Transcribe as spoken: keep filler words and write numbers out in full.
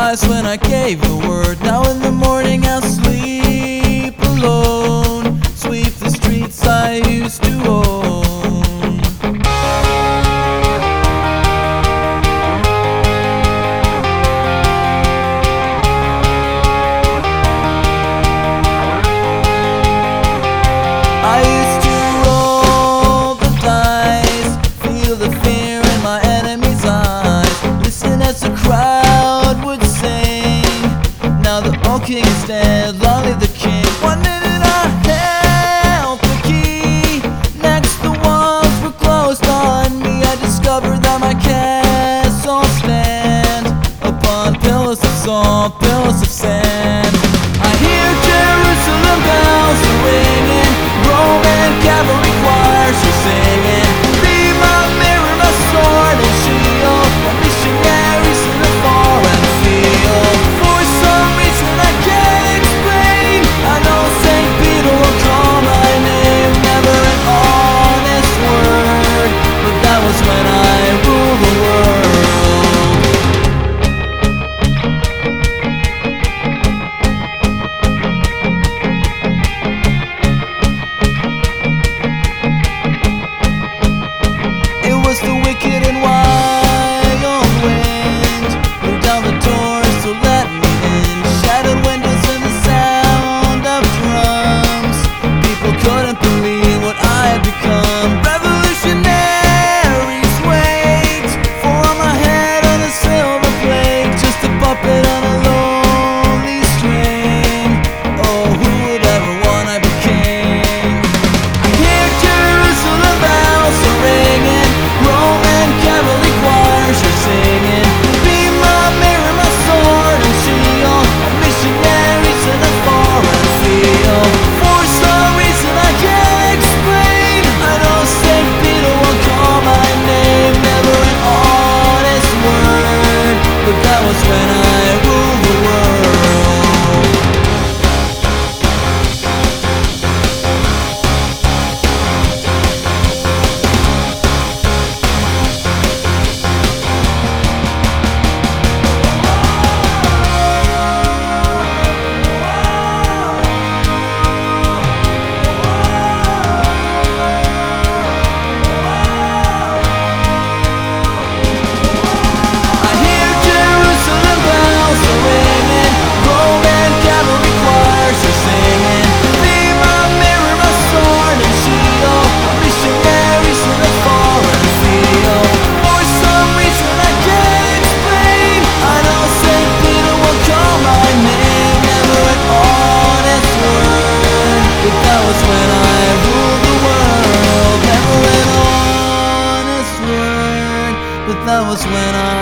twice when I gave the word. Now in the morning I'll sleep alone, sweep the streets I used to own. I used to roll the dice, feel the fear in my enemy's eyes, listen as the crowd would sing. Now the old king is dead, long live the king. One minute I held the key, next the walls were closed on me. I discovered that my castle stand upon pillars of salt, pillars of sand. I hear Jerusalem bells are ringing, Roman cavalry choirs are singing. Be my mirror, my sword and shield, my missionaries in the foreign field. For some reason I can't explain, I know Saint Peter will call my name. Never an honest word, but that was when I ruled the world. Was the wicked and wild wind blew down the doors to let me in, shattered windows and the sound of drums. People couldn't believe what I had become. Revolutionaries wait for my head on a silver plate, just a puppet on a lonely string. Oh, who would ever want I became? I hear Jerusalem bells are ringing, Roman cavalry choirs are singing. Be my mirror, my sword and shield, my missionaries in a foreign field. For some reason I can't explain, I know Saint Peter will call my name. Never an honest word, but that was when I ruled the world. That was when I ruled the world. Never an honest word, but that was when I